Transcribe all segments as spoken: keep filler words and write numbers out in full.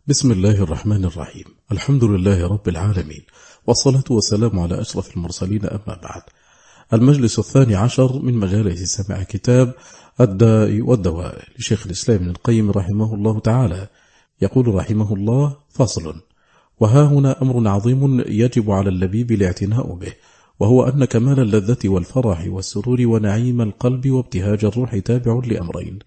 بسم الله الرحمن الرحيم. الحمد لله رب العالمين، والصلاة والسلام على أشرف المرسلين، أما بعد. المجلس الثاني عشر من مجالس سماع كتاب الداء والدواء لشيخ الإسلام ابن القيم رحمه الله تعالى. يقول رحمه الله: فصل. وها هنا أمر عظيم يجب على اللبيب الاعتناء به، وهو أن كمال اللذة والفرح والسرور ونعيم القلب وابتهاج الروح تابع لأمرين: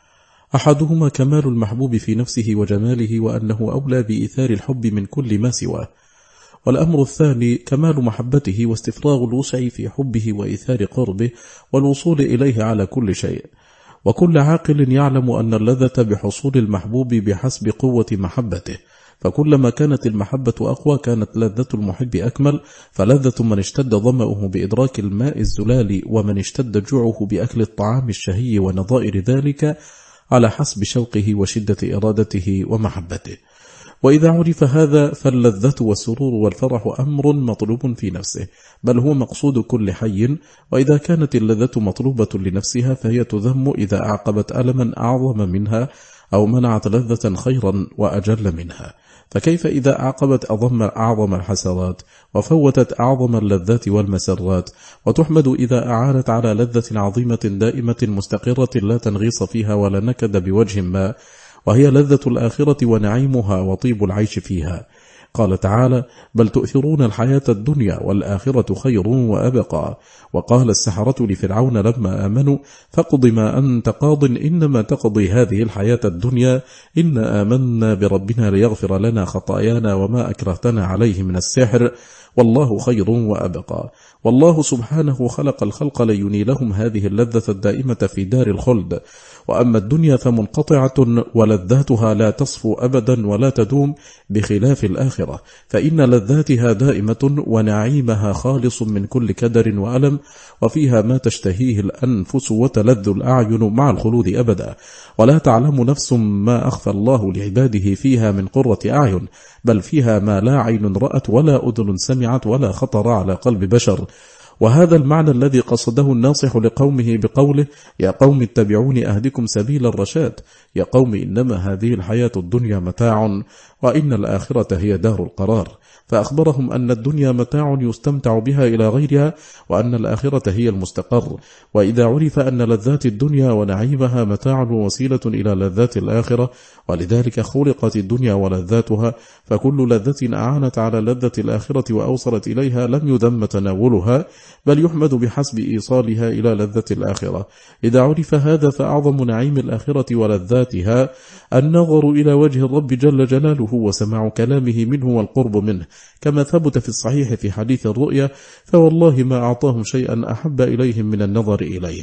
أحدهما كمال المحبوب في نفسه وجماله، وأنه أولى بإيثار الحب من كل ما سواه. والأمر الثاني كمال محبته واستفراغ الوسع في حبه وإيثار قربه والوصول إليه على كل شيء. وكل عاقل يعلم أن اللذة بحصول المحبوب بحسب قوة محبته، فكلما كانت المحبة أقوى كانت لذة المحب أكمل، فلذة من اشتد ظمأه بإدراك الماء الزلال، ومن اشتد جوعه بأكل الطعام الشهي ونظائر ذلك، على حسب شوقه وشدة إرادته ومحبته. وإذا عرف هذا فاللذة والسرور والفرح أمر مطلوب في نفسه، بل هو مقصود كل حي. وإذا كانت اللذة مطلوبة لنفسها فهي تذم إذا أعقبت ألما أعظم منها، أو منعت لذة خيرا وأجل منها. فكيف إذا أعقبت أضم أعظم الحسرات وفوتت أعظم اللذات والمسرات؟ وتحمد إذا أعانت على لذة عظيمة دائمة مستقرة لا تنغيص فيها ولا نكد بوجه ما، وهي لذة الآخرة ونعيمها وطيب العيش فيها. قال تعالى: بل تؤثرون الحياة الدنيا والآخرة خير وأبقى. وقال السحرة لفرعون لما آمنوا: فاقض ما أنت قاض إنما تقضي هذه الحياة الدنيا إنا آمنا بربنا ليغفر لنا خطايانا وما أكرهتنا عليه من السحر والله خير وأبقى. والله سبحانه خلق الخلق لينيلهم هذه اللذة الدائمة في دار الخلد. وأما الدنيا فمنقطعة ولذاتها لا تصفو أبدا ولا تدوم، بخلاف الآخرة فإن لذاتها دائمة ونعيمها خالص من كل كدر وألم، وفيها ما تشتهيه الأنفس وتلذ الأعين مع الخلود أبدا. ولا تعلم نفس ما أخفى الله لعباده فيها من قرة أعين، بل فيها ما لا عين رأت ولا أذن سمعت ولا خطر على قلب بشر. وهذا المعنى الذي قصده الناصح لقومه بقوله: يا قوم اتبعون أهدكم سبيل الرشاد. يا قوم إنما هذه الحياة الدنيا متاع، وإن الآخرة هي دار القرار. فأخبرهم أن الدنيا متاع يستمتع بها إلى غيرها، وأن الآخرة هي المستقر. وإذا عرف أن لذات الدنيا ونعيمها متاع ووسيلة إلى لذات الآخرة، ولذلك خلقت الدنيا ولذاتها، فكل لذة أعانت على لذة الآخرة وأوصلت إليها لم يذم تناولها، بل يحمد بحسب إيصالها إلى لذة الآخرة. إذا عرف هذا فأعظم نعيم الآخرة ولذاتها النظر إلى وجه الرب جل جلاله وسماع كلامه منه والقرب منه، كما ثبت في الصحيح في حديث الرؤيا: فوالله ما أعطاهم شيئا أحب إليهم من النظر إليه.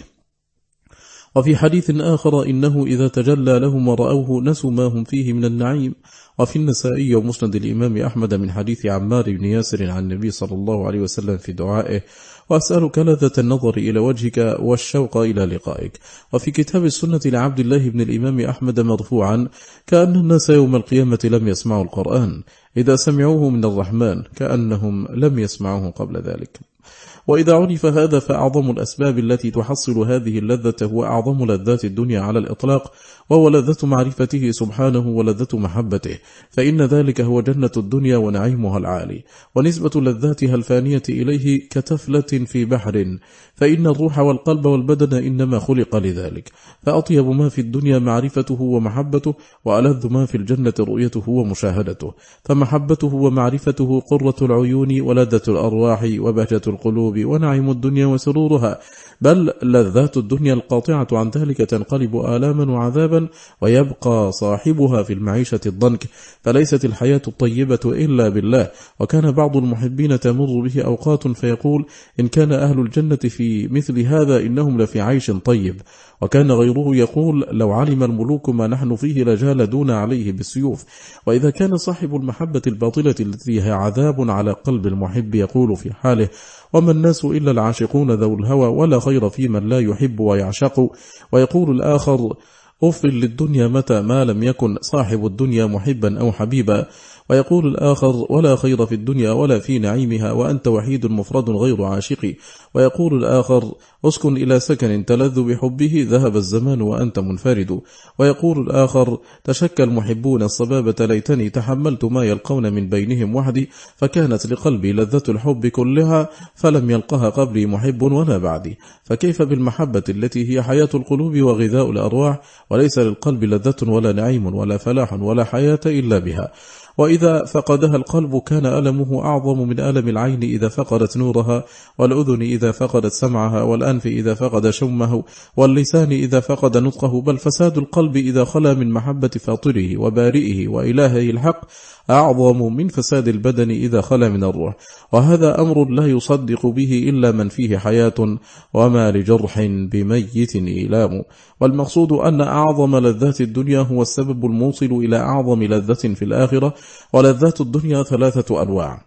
وفي حديث آخر: إنه إذا تجلى لهم ورأوه نسوا ما هم فيه من النعيم. وفي النسائي ومسند الإمام أحمد من حديث عمار بن ياسر عن النبي صلى الله عليه وسلم في دعائه: وأسألك لذة النظر إلى وجهك والشوق إلى لقائك. وفي كتاب السنة لعبد الله بن الإمام أحمد مرفوعا: كأن الناس يوم القيامة لم يسمعوا القرآن، إذا سمعوه من الرحمن كأنهم لم يسمعوه قبل ذلك. وإذا عرف هذا فأعظم الأسباب التي تحصل هذه اللذة هو أعظم لذات الدنيا على الإطلاق، وهو لذة معرفته سبحانه ولذة محبته، فإن ذلك هو جنة الدنيا ونعيمها العالي. ونسبة لذاتها الفانية إليه كتفلة في بحر، فإن الروح والقلب والبدن إنما خلق لذلك. فأطيب ما في الدنيا معرفته ومحبته، وألذ ما في الجنة رؤيته ومشاهدته. فمحبته ومعرفته قرة العيون ولذة الأرواح وبهجة القلوب ونعيم الدنيا وسرورها، بل لذات الدنيا القاطعة عن ذلك تنقلب آلاما وعذابا، ويبقى صاحبها في المعيشة الضنك. فليست الحياة الطيبة إلا بالله. وكان بعض المحبين تمر به أوقات فيقول: إن كان أهل الجنة في مثل هذا إنهم لفي عيش طيب. وكان غيره يقول: لو علم الملوك ما نحن فيه لجالدون عليه بالسيوف. وإذا كان صاحب المحبة الباطلة التي هي عذاب على قلب المحب يقول في حاله: وما الناس إلا العاشقون ذو الهوى، ولا خير في من لا يحب ويعشق. ويقول الآخر: أف للدنيا متى ما لم يكن صاحب الدنيا محبا أو حبيبا. ويقول الآخر ولا خير في الدنيا ولا في نعيمها وأنت وحيد مفرد غير عاشق. ويقول الآخر اسكن إلى سكن تلذ بحبه ذهب الزمان وأنت منفرد. ويقول الآخر تشكى المحبون الصبابة ليتني تحملت ما يلقون من بينهم وحدي فكانت لقلبي لذة الحب كلها فلم يلقها قبلي محب ولا بعدي. فكيف بالمحبة التي هي حياة القلوب وغذاء الأرواح وليس للقلب لذة ولا نعيم ولا فلاح ولا حياة إلا بها. وإذا فقدها القلب كان ألمه أعظم من ألم العين إذا فقدت نورها، والأذن إذا فقدت سمعها، والأنف إذا فقد شمه، واللسان إذا فقد نطقه. بل فساد القلب إذا خلا من محبة فاطره وبارئه وإلهه الحق أعظم من فساد البدن إذا خلا من الروح. وهذا أمر لا يصدق به إلا من فيه حياة، وما لجرح بميت إيلام. والمقصود أن أعظم لذات الدنيا هو السبب الموصل إلى أعظم لذة في الآخرة. ولذات الدنيا ثلاثة أنواع،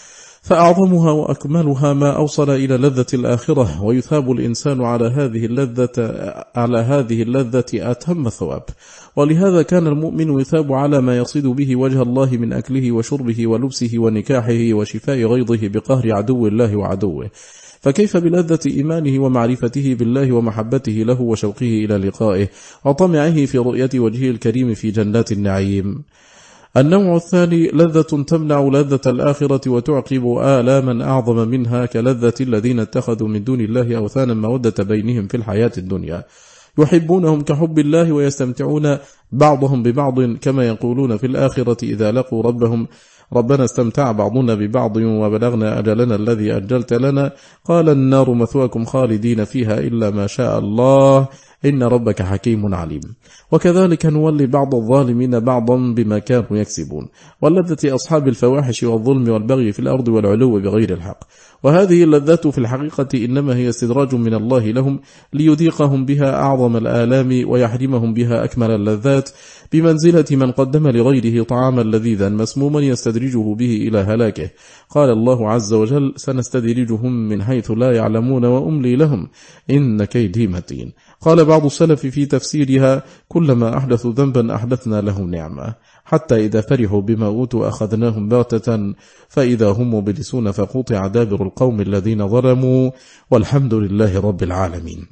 فأعظمها وأكملها ما أوصل إلى لذة الآخرة، ويثاب الإنسان على هذه اللذة على هذه اللذة أتم الثواب. ولهذا كان المؤمن يثاب على ما يصيد به وجه الله من أكله وشربه ولبسه ونكاحه وشفاء غيظه بقهر عدو الله وعدوه. فكيف بلذة إيمانه ومعرفته بالله ومحبته له وشوقه إلى لقائه وطمعه في رؤية وجهه الكريم في جنات النعيم. النوع الثاني لذة تمنع لذة الآخرة وتعقب آلاما أعظم منها، كلذة الذين اتخذوا من دون الله أوثانا مودة بينهم في الحياة الدنيا، يحبونهم كحب الله ويستمتعون بعضهم ببعض، كما يقولون في الآخرة إذا لقوا ربهم ربنا استمتع بعضنا ببعض وبلغنا أجلنا الذي أجلت لنا، قال النار مثواكم خالدين فيها إلا ما شاء الله إن ربك حكيم عليم. وكذلك نولي بعض الظالمين بعضا بما كانوا يكسبون، واللذة أصحاب الفواحش والظلم والبغي في الأرض والعلو بغير الحق. وهذه اللذات في الحقيقة إنما هي استدراج من الله لهم ليذيقهم بها أعظم الآلام ويحرمهم بها أكمل اللذات، بمنزلة من قدم لغيره طعاما لذيذا مسموما يستدرجه به إلى هلاكه. قال الله عز وجل سنستدرجهم من حيث لا يعلمون وأملي لهم إن كيدي متين. قال بعض السلف في تفسيرها كلما أحدثوا ذنبا أحدثنا له نعمة، حتى إذا فرحوا بما أوتوا أخذناهم بغتة فإذا هم مبلسون فقطع دابر القوم الذين ظلموا والحمد لله رب العالمين.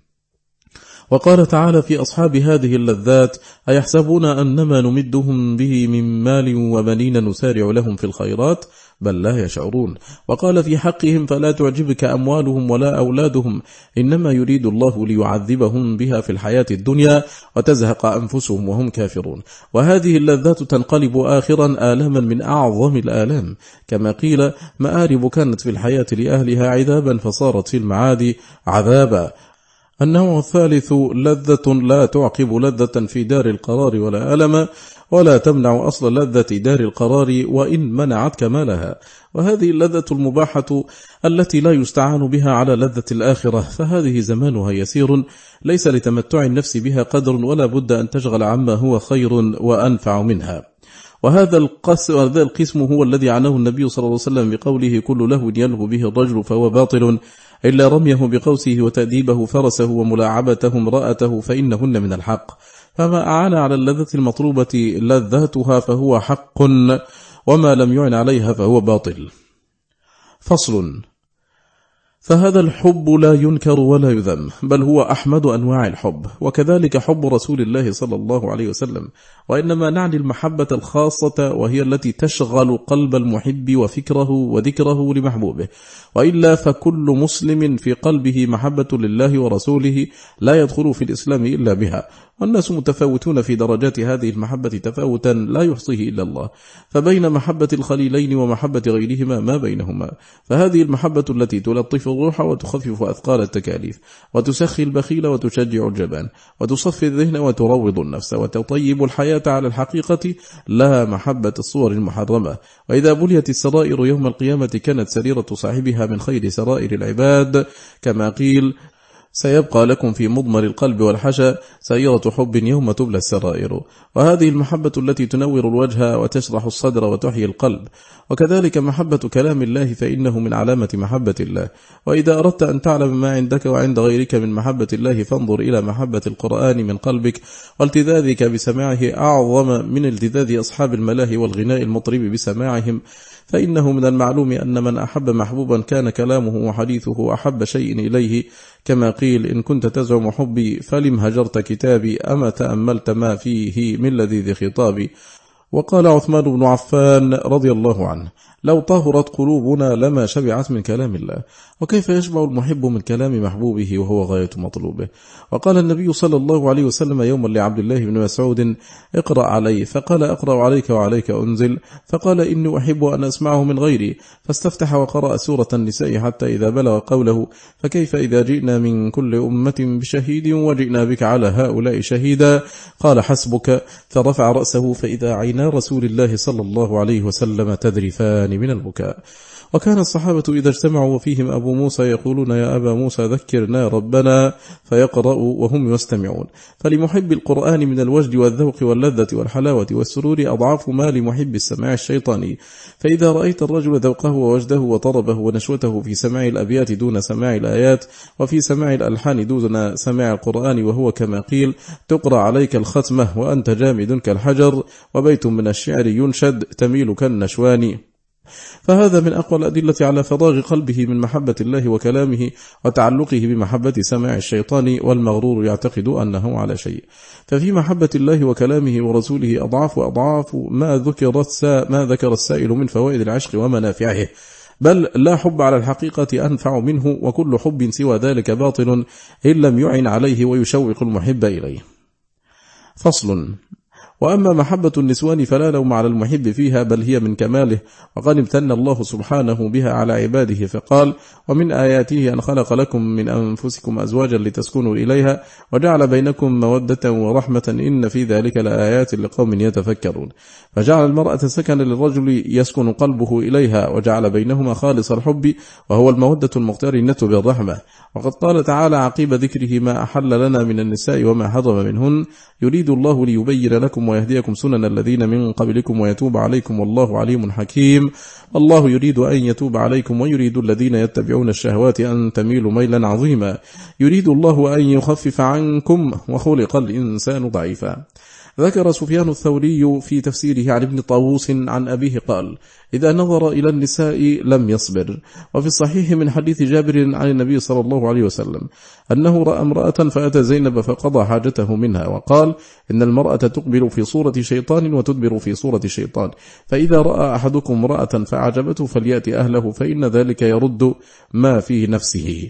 وقال تعالى في أصحاب هذه اللذات أيحسبون أنما نمدهم به من مال وبنين نسارع لهم في الخيرات بل لا يشعرون. وقال في حقهم فلا تعجبك أموالهم ولا أولادهم إنما يريد الله ليعذبهم بها في الحياة الدنيا وتزهق أنفسهم وهم كافرون. وهذه اللذات تنقلب آخرا آلاما من أعظم الآلام، كما قيل مآرب كانت في الحياة لأهلها عذابا فصارت في المعاد عذابا. النوع الثالث لذة لا تعقب لذة في دار القرار ولا ألم، ولا تمنع أصل لذة دار القرار وإن منعت كمالها. وهذه اللذة المباحة التي لا يستعان بها على لذة الآخرة، فهذه زمانها يسير ليس لتمتع النفس بها قدر، ولا بد أن تشغل عما هو خير وأنفع منها. وهذا القسم هو الذي عناه النبي صلى الله عليه وسلم بقوله كل لهو يلهو به الرجل فهو باطل إلا رميه بقوسه وتأديبه فرسه وملاعبته امرأته فإنهن من الحق. فما أعان على اللذة المطلوبة لذاتها فهو حق، وما لم يعن عليها فهو باطل. فصل. فهذا الحب لا ينكر ولا يذم، بل هو أحمد أنواع الحب، وكذلك حب رسول الله صلى الله عليه وسلم. وإنما نعني المحبة الخاصة وهي التي تشغل قلب المحب وفكره وذكره لمحبوبه، وإلا فكل مسلم في قلبه محبة لله ورسوله لا يدخل في الإسلام إلا بها. والناس متفاوتون في درجات هذه المحبة تفاوتا لا يحصيه إلا الله، فبين محبة الخليلين ومحبة غيرهما ما بينهما. فهذه المحبة التي تلطف الروح وتخفف أثقال التكاليف وتسخي البخيل وتشجع الجبان وتصفي الذهن وتروض النفس وتطيب الحياة على الحقيقة، لا محبة الصور المحرمة. وإذا بليت السرائر يوم القيامة كانت سريرة صاحبها من خير سرائر العباد، كما قيل سيبقى لكم في مضمر القلب والحشا سيرة حب يوم تبلى السرائر. وهذه المحبة التي تنور الوجه وتشرح الصدر وتحيي القلب. وكذلك محبة كلام الله فإنه من علامة محبة الله. وإذا أردت أن تعلم ما عندك وعند غيرك من محبة الله فانظر إلى محبة القرآن من قلبك والتذاذك بسماعه أعظم من التذاذ أصحاب الملاهي والغناء المطرب بسماعهم، فإنه من المعلوم أن من أحب محبوبا كان كلامه وحديثه أحب شيء إليه، كما قيل إن كنت تزعم حبي فلم هجرت كتابي أما تأملت ما فيه من لذيذ خطابي. وقال عثمان بن عفان رضي الله عنه لو طهرت قلوبنا لما شبعت من كلام الله. وكيف يشبع المحب من كلام محبوبه وهو غاية مطلوبه. وقال النبي صلى الله عليه وسلم يوما لعبد الله بن مسعود اقرأ علي، فقال أقرأ عليك وعليك أنزل، فقال إني أحب أن أسمعه من غيري، فاستفتح وقرأ سورة النساء حتى إذا بلغ قوله فكيف إذا جئنا من كل أمة بشهيد وجئنا بك على هؤلاء شهيدا، قال حسبك، فرفع رأسه فإذا عينا رسول الله صلى الله عليه وسلم تذرفان من البكاء. وكان الصحابة إذا اجتمعوا وفيهم أبو موسى يقولون يا أبا موسى ذكرنا ربنا، فيقرأوا وهم يستمعون. فلمحب القرآن من الوجد والذوق واللذة والحلاوة والسرور أضعاف ما لمحب السماع الشيطاني. فإذا رأيت الرجل ذوقه ووجده وطربه ونشوته في سماع الأبيات دون سماع الآيات، وفي سماع الألحان دون سماع القرآن، وهو كما قيل تقرأ عليك الختمة وأنت جامد كالحجر، وبيت من الشعر ينشد تميل كالنشوان. فهذا من أقوى الأدلة على فراغ قلبه من محبة الله وكلامه وتعلقه بمحبة سماع الشيطان، والمغرور يعتقد أنه على شيء. ففي محبة الله وكلامه ورسوله أضعاف وأضعاف ما ذكر ما ذكر السائل من فوائد العشق ومنافعه، بل لا حب على الحقيقة أنفع منه، وكل حب سوى ذلك باطل إن لم يعن عليه ويشوق المحب إليه. فصل. وأما محبة النسوان فلا لوم على المحب فيها، بل هي من كماله، وقد امتن الله سبحانه بها على عباده فقال ومن آياته أن خلق لكم من أنفسكم أزواجا لتسكنوا إليها وجعل بينكم مودة ورحمة إن في ذلك لآيات لقوم يتفكرون. فجعل المرأة سكن للرجل يسكن قلبه إليها، وجعل بينهما خالص الحب وهو المودة المقترنة بالرحمة. وقد قال تعالى عقيب ذكره ما أحل لنا من النساء وما حرم منهن يريد الله ليبين لكم ويهديكم سنن الذين من قبلكم ويتوب عليكم والله عليم حكيم. الله يريد أن يتوب عليكم ويريد الذين يتبعون الشهوات أن تميلوا ميلا عظيما. يريد الله أن يخفف عنكم وخلق الإنسان ضعيفا. ذكر سفيان الثوري في تفسيره عن ابن طاووس عن أبيه قال إذا نظر إلى النساء لم يصبر. وفي الصحيح من حديث جابر عن النبي صلى الله عليه وسلم أنه رأى امرأة فأتى زينب فقضى حاجته منها، وقال إن المرأة تقبل في صورة شيطان وتدبر في صورة شيطان، فإذا رأى أحدكم امرأة فعجبته فليأتي أهله فإن ذلك يرد ما في نفسه.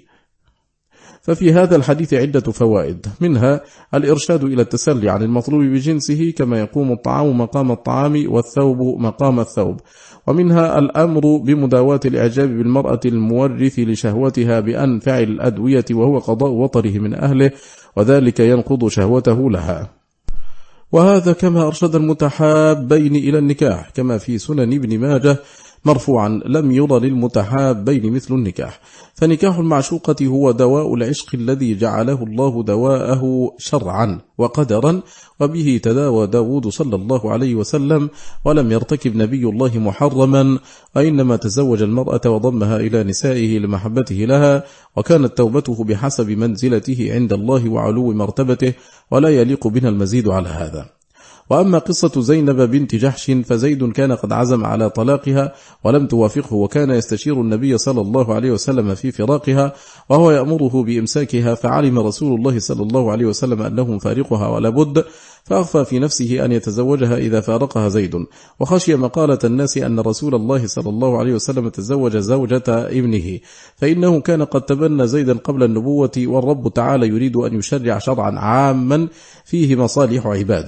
ففي هذا الحديث عدة فوائد، منها الإرشاد إلى التسلي عن المطلوب بجنسه كما يقوم الطعام مقام الطعام والثوب مقام الثوب، ومنها الأمر بمداواة الإعجاب بالمرأة المورث لشهوتها بأنفع الأدوية وهو قضاء وطره من أهله، وذلك ينقض شهوته لها. وهذا كما أرشد المتحابين إلى النكاح كما في سنن ابن ماجه مرفوعا لم ير للمتحابين مثل النكاح، فنكاح المعشوقة هو دواء العشق الذي جعله الله دواءه شرعا وقدرا، وبه تداوى داود صلى الله عليه وسلم، ولم يرتكب نبي الله محرما، وإنما تزوج المرأة وضمها إلى نسائه لمحبته لها، وكانت توبته بحسب منزلته عند الله وعلو مرتبته، ولا يليق بنا المزيد على هذا. وأما قصة زينب بنت جحش فزيد كان قد عزم على طلاقها ولم توافقه، وكان يستشير النبي صلى الله عليه وسلم في فراقها وهو يأمره بإمساكها، فعلم رسول الله صلى الله عليه وسلم أنه مفارقها ولا بد، فأخفى في نفسه أن يتزوجها إذا فارقها زيد، وخشي مقالة الناس أن رسول الله صلى الله عليه وسلم تزوج زوجة ابنه، فإنه كان قد تبنى زيدا قبل النبوة، والرب تعالى يريد أن يشرع شرعا عاما فيه مصالح عباده،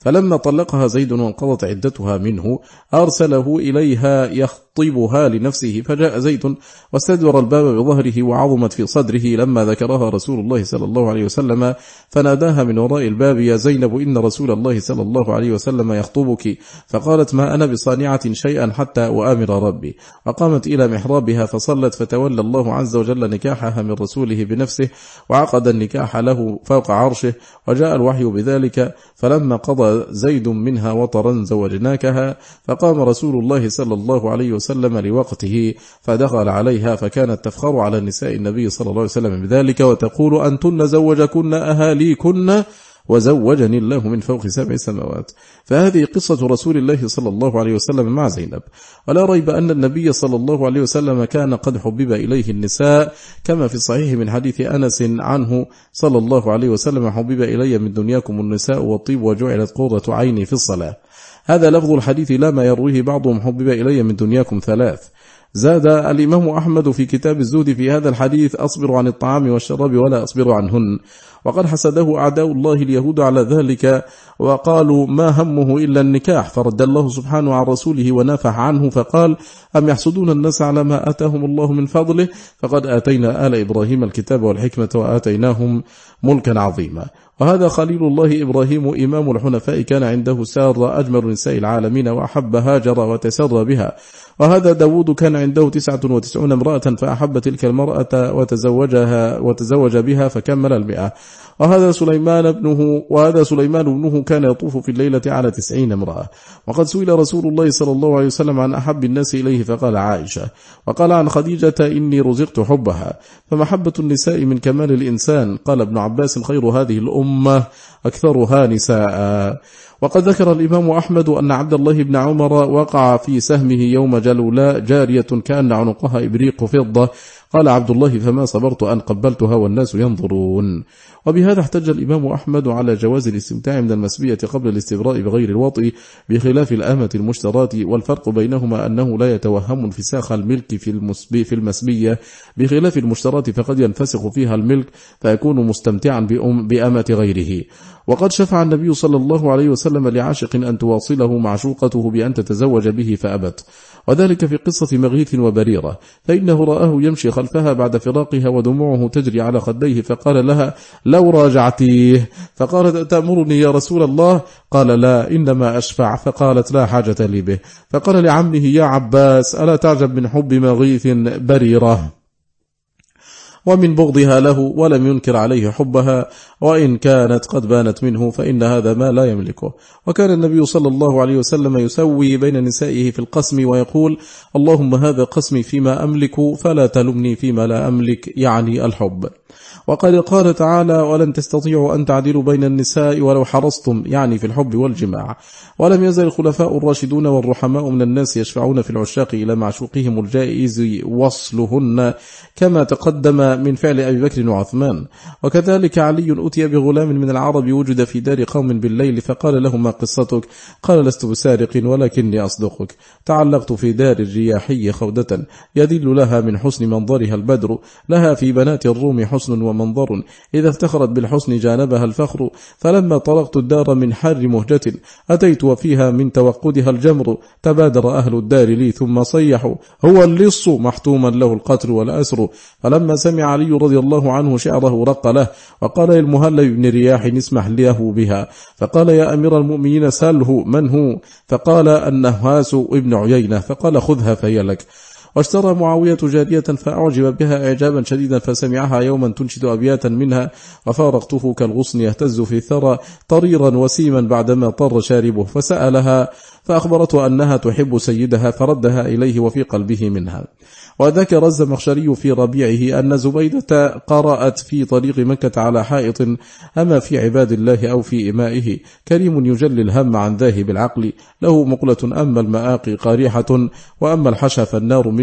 فلما طلقها زيد وانقضت عدتها منه أرسله إليها يخطبها لنفسه، فجاء زيد واستدبر الباب بظهره وعظمت في صدره لما ذكرها رسول الله صلى الله عليه وسلم، فناداها من وراء الباب: يا زينب إن رسول الله صلى الله عليه وسلم يخطبك. فقالت: ما أنا بصانعة شيئا حتى أؤامر ربي. وقامت إلى محرابها فصلت، فتولى الله عز وجل نكاحها من رسوله بنفسه، وعقد النكاح له فوق عرشه، وجاء الوحي بذلك. فلما قضى زيد منها وطرا زوجناكها. فقام رسول الله صلى الله عليه وسلم لوقته فدخل عليها، فكانت تفخر على نساء النبي صلى الله عليه وسلم بذلك وتقول: أنتن زوجكن أهاليكن وزوجني الله من فوق سبع سماوات. فهذه قصة رسول الله صلى الله عليه وسلم مع زينب. ولا ريب أن النبي صلى الله عليه وسلم كان قد حبب إليه النساء، كما في الصحيح من حديث أنس عنه صلى الله عليه وسلم: حبب إلي من دنياكم النساء والطيب وجعلت قرة عيني في الصلاة. هذا لفظ الحديث، لا ما يرويه بعضهم: حبب إلي من دنياكم ثلاث. زاد الإمام أحمد في كتاب الزهد في هذا الحديث: أصبر عن الطعام والشراب ولا أصبر عنهن. وقد حسده أعداء الله اليهود على ذلك، وقالوا: ما همه إلا النكاح، فرد الله سبحانه عن رسوله ونافح عنه فقال: أم يحسدون الناس على ما آتاهم الله من فضله، فقد آتينا آل إبراهيم الكتاب والحكمة وآتيناهم ملكا عظيما. وهذا خليل الله إبراهيم إمام الحنفاء، كان عنده سارة أجمل نساء العالمين وأحب هاجر وتسر بها. وهذا داود كان عنده تسعة وتسعون امرأة، فأحب تلك المرأة وتزوجها وتزوج بها فكمل المئة. وهذا سليمان ابنه وهذا سليمان ابنه كان يطوف في الليلة على تسعين امرأة. وقد سئل رسول الله صلى الله عليه وسلم عن أحب الناس إليه فقال: عائشة. وقال عن خديجة: إني رزقت حبها. فمحبة النساء من كمال الإنسان. قال ابن عباس: خير هذه الأمة أكثرها نساء. وقد ذكر الإمام أحمد أن عبد الله بن عمر وقع في سهمه يوم جلولاء جارية كأن عنقها إبريق فضة. قال عبد الله: فما صبرت أن قبلتها والناس ينظرون. وبهذا احتج الإمام أحمد على جواز الاستمتاع من المسبية قبل الاستبراء بغير الوطء، بخلاف الآمة المشتراة. والفرق بينهما أنه لا يتوهم انفساخ الملك في المسبية، بخلاف المشتراة فقد ينفسخ فيها الملك فيكون مستمتعا بأمة غيره. وقد شفع النبي صلى الله عليه وسلم لعاشق أن تواصله معشوقته بأن تتزوج به فأبت، وذلك في قصة مغيث وبريرة، فإنه رآه يمشي خلفها بعد فراقها ودموعه تجري على خديه، فقال لها: لو راجعتيه. فقالت: تأمرني يا رسول الله؟ قال: لا، إنما أشفع. فقالت: لا حاجة لي به. فقال لعمه: يا عباس، ألا تعجب من حب مغيث بريرة ومن بغضها له؟ ولم ينكر عليه حبها، وإن كانت قد بانت منه فإن هذا ما لا يملكه. وكان النبي صلى الله عليه وسلم يسوي بين نسائه في القسم ويقول: اللهم هذا قسمي فيما أملك فلا تلمني فيما لا أملك، يعني الحب. وقد قال تعالى: ولن تستطيعوا أن تعدلوا بين النساء ولو حرصتم، يعني في الحب والجماع. ولم يزل الخلفاء الراشدون والرحماء من الناس يشفعون في العشاق إلى معشوقهم الجائز وصلهن، كما تقدم من فعل أبي بكر وعثمان. وكذلك علي أتي بغلام من العرب وجد في دار قوم بالليل، فقال له: ما قصتك؟ قال: لست بسارق ولكني أصدقك. تعلقت في دار الرياحي خودة يدل لها من حسن منظرها البدر، لها في بنات الروم حسن ومنظر، إذا افتخرت بالحسن جانبها الفخر. فلما طرقت الدار من حر مهجة أتيت وفيها من توقدها الجمر، تبادر أهل الدار لي ثم صيحوا: هو اللص محتوما له القتل والأسر. فلما سمع علي رضي الله عنه شعره رق له، وقال للمهلب بن رياح: اسمح له بها. فقال: يا أمير المؤمنين سأله من هو؟ فقال: النهاس ابن عيينة. فقال: خذها فهي لك. واشترى معاوية جارية فأعجب بها إعجابا شديدا، فسمعها يوما تنشد أبياتا منها: وفارقته كالغصن يهتز في الثرى طريرا وسيما بعدما طر شاربه. فسألها فأخبرته أنها تحب سيدها، فردها إليه وفي قلبه منها. وذكر الزمخشري في ربيعه أن زبيدة قرأت في طريق مكة على حائط: أما في عباد الله أو في إمائه كريم يجلي الهم عن ذاهب العقل، له مقلة أما المآقي قارحة، وأما الحشا فالنار منه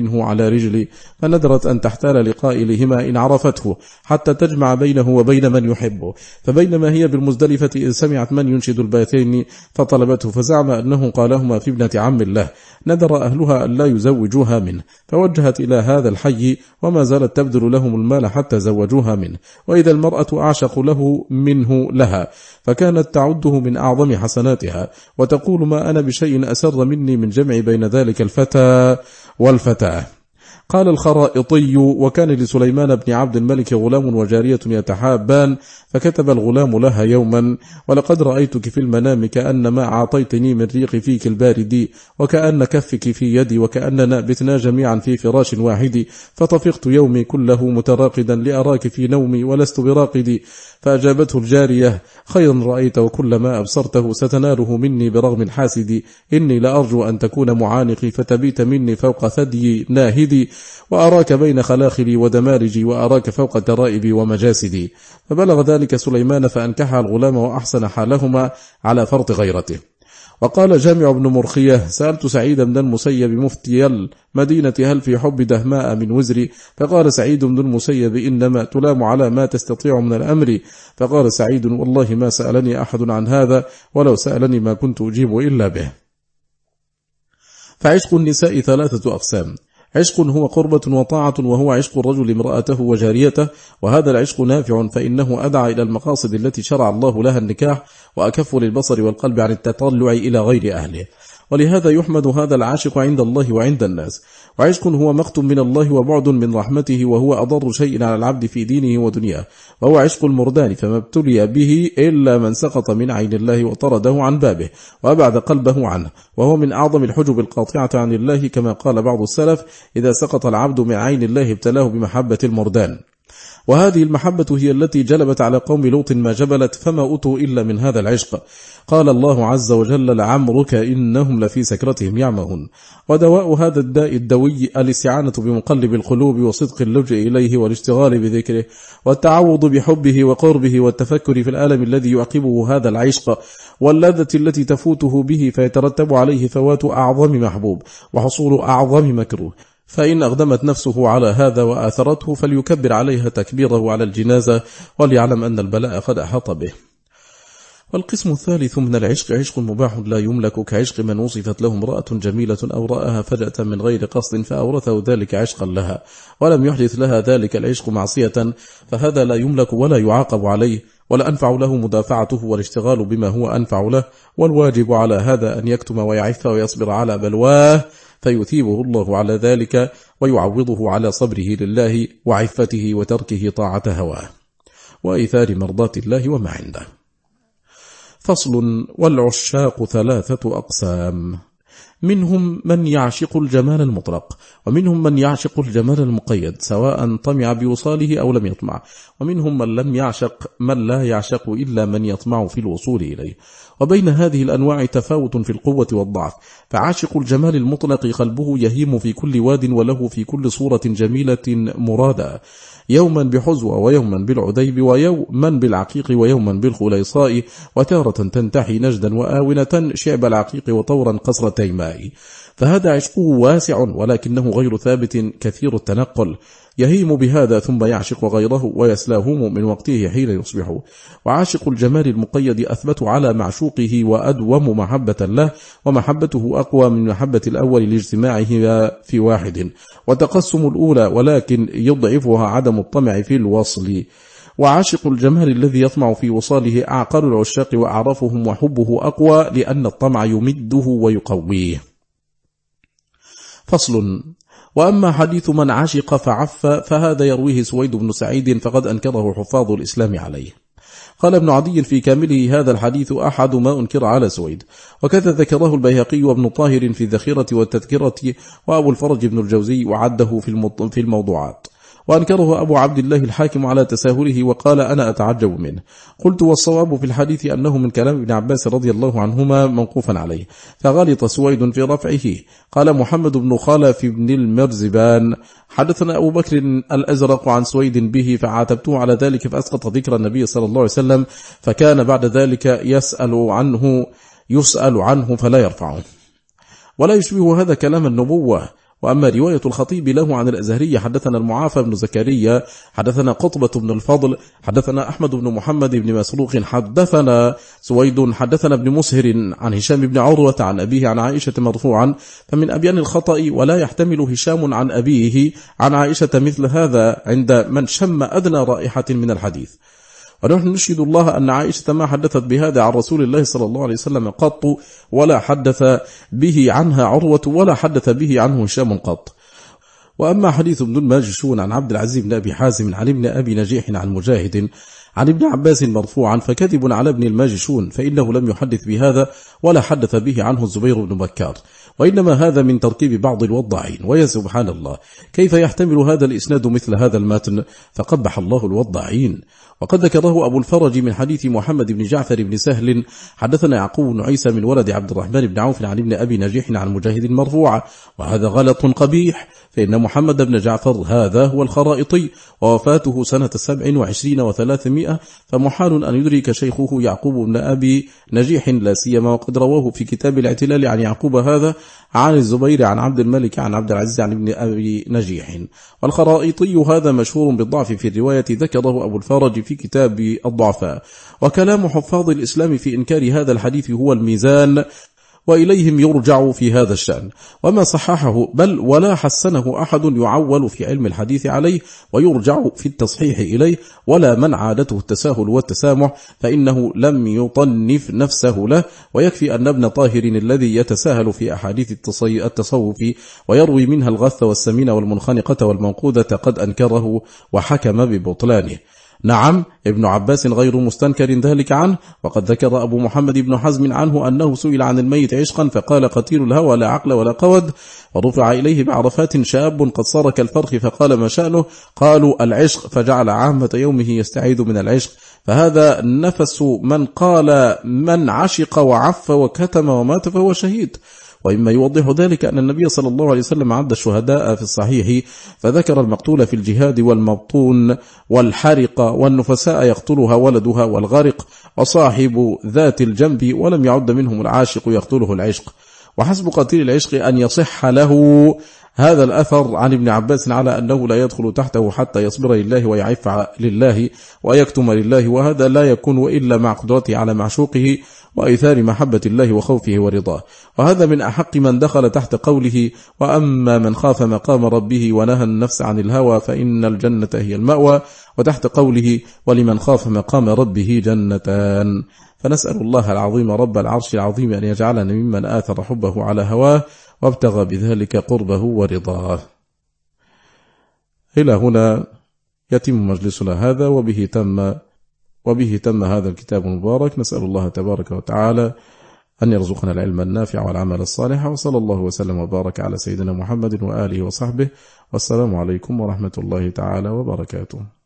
منه على رجل، فنذرت أن تحتال لقائلهما إن عرفته حتى تجمع بينه وبين من يحبه. فبينما هي بالمزدلفة إذ سمعت من ينشد البيتين فطلبته، فزعم أنه قالهما في ابنة عم الله، نذر أهلها أن لا يزوجوها منه، فوجهت إلى هذا الحي وما زالت تبذل لهم المال حتى زوجوها منه. وإذا المرأة أعشق له منه لها، فكانت تعده من أعظم حسناتها، وتقول ما أنا بشيء أسر مني من جمع بين ذلك الفتى والفتاة. قال الخرائطي: وكان لسليمان بن عبد الملك غلام وجارية يتحابان، فكتب الغلام لها يوما: ولقد رأيتك في المنام كأن ما أعطيتني من ريق فيك البارد، وكأن كفك في يدي، وكأننا بتنا جميعا في فراش واحد، فطفقت يومي كله متراقدا لأراك في نومي ولست براقدي. فأجابته الجارية: خيرا رأيت، وكل ما أبصرته ستناله مني برغم الحاسد، إني لأرجو أن تكون معانقي فتبيت مني فوق ثدي ناهدي، وأراك بين خلاخلي ودمارجي، وأراك فوق ترائبي ومجاسدي. فبلغ ذلك سليمان فأنكح الغلام وأحسن حالهما على فرط غيرته. وقال جامع بن مرخية: سألت سعيد بن المسيب مفتي المدينة هل في حب دهماء من وزري؟ فقال سعيد بن المسيب: إنما تلام على ما تستطيع من الأمر. فقال سعيد: والله ما سألني أحد عن هذا، ولو سألني ما كنت أجيب إلا به. فعشق النساء ثلاثة أقسام: عشق هو قربة وطاعة، وهو عشق الرجل امرأته وجاريته، وهذا العشق نافع، فإنه أدعى إلى المقاصد التي شرع الله لها النكاح، وأكف للبصر والقلب عن التطلع إلى غير أهله، ولهذا يحمد هذا العاشق عند الله وعند الناس. وعشق هو مقت من الله وبعد من رحمته، وهو أضر شيء على العبد في دينه ودنياه، وهو عشق المردان، فما ابتلي به إلا من سقط من عين الله وطرده عن بابه وأبعد قلبه عنه، وهو من أعظم الحجب القاطعة عن الله، كما قال بعض السلف: إذا سقط العبد من عين الله ابتلاه بمحبة المردان. وهذه المحبة هي التي جلبت على قوم لوط ما جبلت، فما أتوا إلا من هذا العشق. قال الله عز وجل: لعمرك إنهم لفي سكرتهم يعمهون. ودواء هذا الداء الدوي الاستعانة بمقلب القلوب، وصدق اللجئ إليه، والاشتغال بذكره، والتعوض بحبه وقربه، والتفكر في الألم الذي يعقبه هذا العشق، واللذة التي تفوته به، فيترتب عليه فوات أعظم محبوب وحصول أعظم مكروه. فإن أقدمت نفسه على هذا وآثرته فليكبر عليها تكبيره على الجنازة، وليعلم أن البلاء قد أحاط به. والقسم الثالث من العشق عشق مباح لا يملك، كعشق من وصفت له امرأة جميلة أو رآها فجأة من غير قصد فأورثه ذلك عشقا لها، ولم يحدث لها ذلك العشق معصية، فهذا لا يملك ولا يعاقب عليه، ولا أنفع له مدافعته والاشتغال بما هو أنفع له. والواجب على هذا أن يكتم ويعف ويصبر على بلواه، فيثيبه الله على ذلك، ويعوضه على صبره لله وعفته وتركه طاعة هواه وإيثار مرضات الله وما عنده. فصل: والعشاق ثلاثة أقسام: منهم من يعشق الجمال المطلق، ومنهم من يعشق الجمال المقيد سواء طمع بوصاله أو لم يطمع، ومنهم من لم يعشق من لا يعشق إلا من يطمع في الوصول إليه. وبين هذه الأنواع تفاوت في القوة والضعف، فعاشق الجمال المطلق قلبه يهيم في كل واد، وله في كل صورة جميلة مرادة، يوما بحزوة، ويوما بالعذيب، ويوما بالعقيق، ويوما بالخليصاء، وتارة تنتحي نجدا وآونة شعب العقيق، وطورا قصرتي ماء. فهذا عشقه واسع، ولكنه غير ثابت كثير التنقل، يهيم بهذا ثم يعشق غيره، ويسلاهم من وقته حين يصبح. وعاشق الجمال المقيد أثبت على معشوقه وأدوم محبة له، ومحبته أقوى من محبة الأول لاجتماعه في واحد، وتقسم الأولى، ولكن يضعفها عدم الطمع في الوصل. وعاشق الجمال الذي يطمع في وصاله أعقل العشاق وأعرفهم، وحبه أقوى لأن الطمع يمده ويقويه. فصل: وأما حديث من عشق فعف فهذا يرويه سويد بن سعيد، فقد أنكره حفاظ الإسلام عليه. قال ابن عدي في كامله: هذا الحديث أحد ما أنكر على سويد، وكذا ذكره البيهقي وابن طاهر في الذخيرة والتذكرة، وأبو الفرج بن الجوزي وعده في الموضوعات، وأنكره أبو عبد الله الحاكم على تساهله، وقال: أنا أتعجب منه. قلت: والصواب في الحديث أنه من كلام ابن عباس رضي الله عنهما موقوفا عليه، فغلط سويد في رفعه. قال محمد بن خالف بن المرزبان: حدثنا أبو بكر الأزرق عن سويد به، فعاتبته على ذلك فأسقط ذكر النبي صلى الله عليه وسلم، فكان بعد ذلك يسأل عنه يسأل عنه فلا يرفعه. ولا يشبه هذا كلام النبوة، وأما رواية الخطيب له عن الأزهري حدثنا المعافى بن زكريا حدثنا قطبة بن الفضل حدثنا أحمد بن محمد بن مسروق حدثنا سويد حدثنا ابن مسهر عن هشام بن عروة عن أبيه عن عائشة مرفوعا، فمن أبيان الخطأ ولا يحتمل هشام عن أبيه عن عائشة مثل هذا عند من شم أدنى رائحة من الحديث. ونحن نشهد الله أن عائشة ما حدثت بهذا عن رسول الله صلى الله عليه وسلم قط، ولا حدث به عنها عروة ولا حدث به عنه هشام قط. وأما حديث ابن الماجشون عن عبد العزيز بن أبي حازم عن ابن أبي نجيح عن مجاهد عن ابن عباس مرفوعا فكذب على ابن الماجشون، فإنه لم يحدث بهذا ولا حدث به عنه الزبير بن بكار، وإنما هذا من تركيب بعض الوضاعين. ويا سبحان الله، كيف يحتمل هذا الإسناد مثل هذا المتن؟ فقبح الله الوضاعين. وقد ذكره أبو الفرج من حديث محمد بن جعفر بن سهل حدثنا يعقوب بن عيسى من ولد عبد الرحمن بن عوف عن ابن أبي نجيح عن مجاهد مرفوعا، وهذا غلط قبيح، فإن محمد بن جعفر هذا هو الخرائطي، ووفاته سنة سبع وعشرين وثلاثمائة، فمحال أن يدرك شيخه يعقوب بن أبي نجيح، لا سيما وقد رواه في كتاب الاعتلال عن يعقوب هذا عن الزبير عن عبد الملك عن عبد العزيز عن ابن أبي نجيح. والخرائطي هذا مشهور بالضعف في الرواية، ذكره أبو الفرج في كتاب الضعفاء. وكلام حفاظ الإسلام في إنكار هذا الحديث هو الميزان، وإليهم يرجع في هذا الشأن. وما صححه بل ولا حسنه أحد يعول في علم الحديث عليه ويرجع في التصحيح إليه، ولا من عادته التساهل والتسامح، فإنه لم يطنف نفسه له. ويكفي أن ابن طاهر الذي يتساهل في أحاديث التصوف ويروي منها الغث والسمين والمنخنقة والمنقودة قد أنكره وحكم ببطلانه. نعم، ابن عباس غير مستنكر ذلك عنه. وقد ذكر أبو محمد بن حزم عنه أنه سئل عن الميت عشقا فقال قتيل الهوى لا عقل ولا قود. ورفع إليه بعرفات شاب قد صار كالفرخ فقال ما شأنه؟ قالوا العشق، فجعل عامة يومه يستعيذ من العشق. فهذا نفس من قال من عشق وعف وكتم ومات فهو شهيد. وإما يوضح ذلك أن النبي صلى الله عليه وسلم عد الشهداء في الصحيح، فذكر المقتول في الجهاد والمبطون والحرق والنفساء يقتلها ولدها والغرق وصاحب ذات الجنب، ولم يعد منهم العاشق يقتله العشق. وحسب قتيل العشق أن يصح له هذا الأثر عن ابن عباس على أنه لا يدخل تحته حتى يصبر لله ويعف لله ويكتم لله، وهذا لا يكون إلا مع قدرته على معشوقه وإيثار محبة الله وخوفه ورضاه. وهذا من أحق من دخل تحت قوله وأما من خاف مقام ربه ونهى النفس عن الهوى فإن الجنة هي المأوى، وتحت قوله ولمن خاف مقام ربه جنتان. فنسأل الله العظيم رب العرش العظيم أن يجعلنا ممن آثر حبه على هواه وابتغى بذلك قربه ورضاه. إلى هنا يتم مجلسنا هذا، وبه تم وبه تم هذا الكتاب المبارك. نسأل الله تبارك وتعالى أن يرزقنا العلم النافع والعمل الصالح، وصلى الله وسلم وبارك على سيدنا محمد وآله وصحبه، والسلام عليكم ورحمة الله تعالى وبركاته.